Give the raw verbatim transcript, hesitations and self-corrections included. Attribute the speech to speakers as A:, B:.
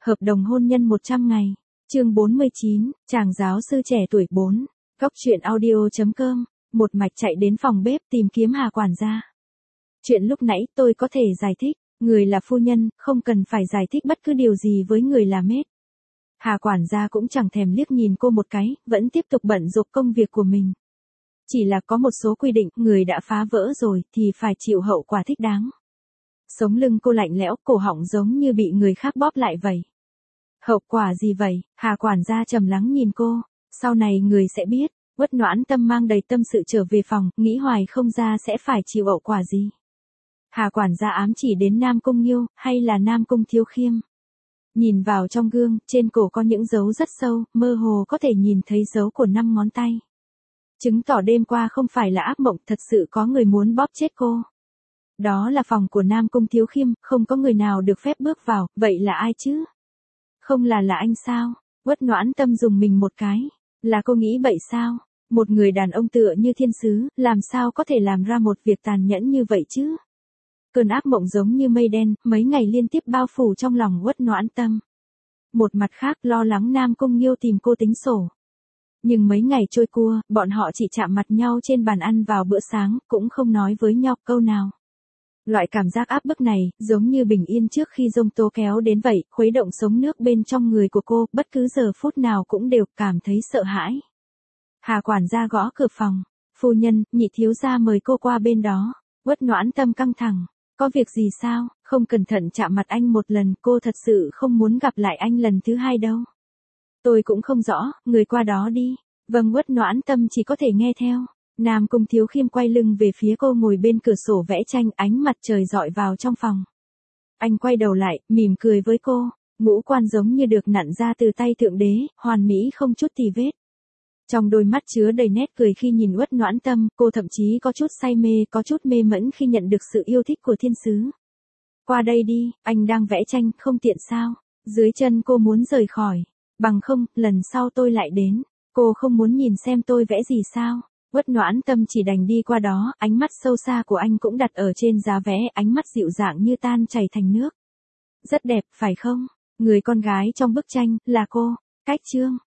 A: Hợp đồng hôn nhân một trăm ngày. Chương bốn mươi chín, chàng giáo sư trẻ tuổi bốn. Góc truyện audio chấm com, một mạch chạy đến phòng bếp tìm kiếm Hà quản gia. Chuyện lúc nãy tôi có thể giải thích, người là phu nhân, không cần phải giải thích bất cứ điều gì với người là mết. Hà quản gia cũng chẳng thèm liếc nhìn cô một cái, vẫn tiếp tục bận rộn công việc của mình. Chỉ là có một số quy định, người đã phá vỡ rồi thì phải chịu hậu quả thích đáng. Sống lưng cô lạnh lẽo, cổ họng giống như bị người khác bóp lại vậy. Hậu quả gì vậy? Hà quản gia trầm lắng nhìn cô, sau này người sẽ biết. Uất Noãn Tâm mang đầy tâm sự trở về phòng, nghĩ hoài không ra sẽ phải chịu hậu quả gì. Hà quản gia ám chỉ đến Nam Cung Nghiêu, hay là Nam Cung Thiếu Khiêm. Nhìn vào trong gương, trên cổ có những dấu rất sâu, mơ hồ có thể nhìn thấy dấu của năm ngón tay. Chứng tỏ đêm qua không phải là ác mộng, thật sự có người muốn bóp chết cô. Đó là phòng của Nam Cung Thiếu Khiêm, không có người nào được phép bước vào, vậy là ai chứ? Không là là anh sao? Uất Noãn Tâm dùng mình một cái. Là cô nghĩ vậy sao? Một người đàn ông tựa như thiên sứ, làm sao có thể làm ra một việc tàn nhẫn như vậy chứ? Cơn ác mộng giống như mây đen, mấy ngày liên tiếp bao phủ trong lòng Uất Noãn Tâm. Một mặt khác lo lắng Nam Cung Nghiêu tìm cô tính sổ. Nhưng mấy ngày trôi qua, bọn họ chỉ chạm mặt nhau trên bàn ăn vào bữa sáng, cũng không nói với nhau câu nào. Loại cảm giác áp bức này, giống như bình yên trước khi giông tố kéo đến vậy, khuấy động sống nước bên trong người của cô, bất cứ giờ phút nào cũng đều cảm thấy sợ hãi. Hà quản gia gõ cửa phòng. Phu nhân, nhị thiếu gia mời cô qua bên đó. Uất Noãn Tâm căng thẳng. Có việc gì sao? Không cẩn thận chạm mặt anh một lần, cô thật sự không muốn gặp lại anh lần thứ hai đâu. Tôi cũng không rõ, người qua đó đi. Vâng. Uất Noãn Tâm chỉ có thể nghe theo. Nam Cung Thiếu Khiêm quay lưng về phía cô ngồi bên cửa sổ vẽ tranh, ánh mặt trời rọi vào trong phòng. Anh quay đầu lại, mỉm cười với cô, ngũ quan giống như được nặn ra từ tay thượng đế, hoàn mỹ không chút tì vết. Trong đôi mắt chứa đầy nét cười khi nhìn Uất Noãn Tâm, cô thậm chí có chút say mê, có chút mê mẫn khi nhận được sự yêu thích của thiên sứ. Qua đây đi, anh đang vẽ tranh, không tiện sao? Dưới chân cô muốn rời khỏi. Bằng không, lần sau tôi lại đến. Cô không muốn nhìn xem tôi vẽ gì sao? Uất Noãn Tâm chỉ đành đi qua đó, ánh mắt sâu xa của anh cũng đặt ở trên giá vẽ, ánh mắt dịu dàng như tan chảy thành nước. Rất đẹp, phải không? Người con gái trong bức tranh, là cô. Cách chương.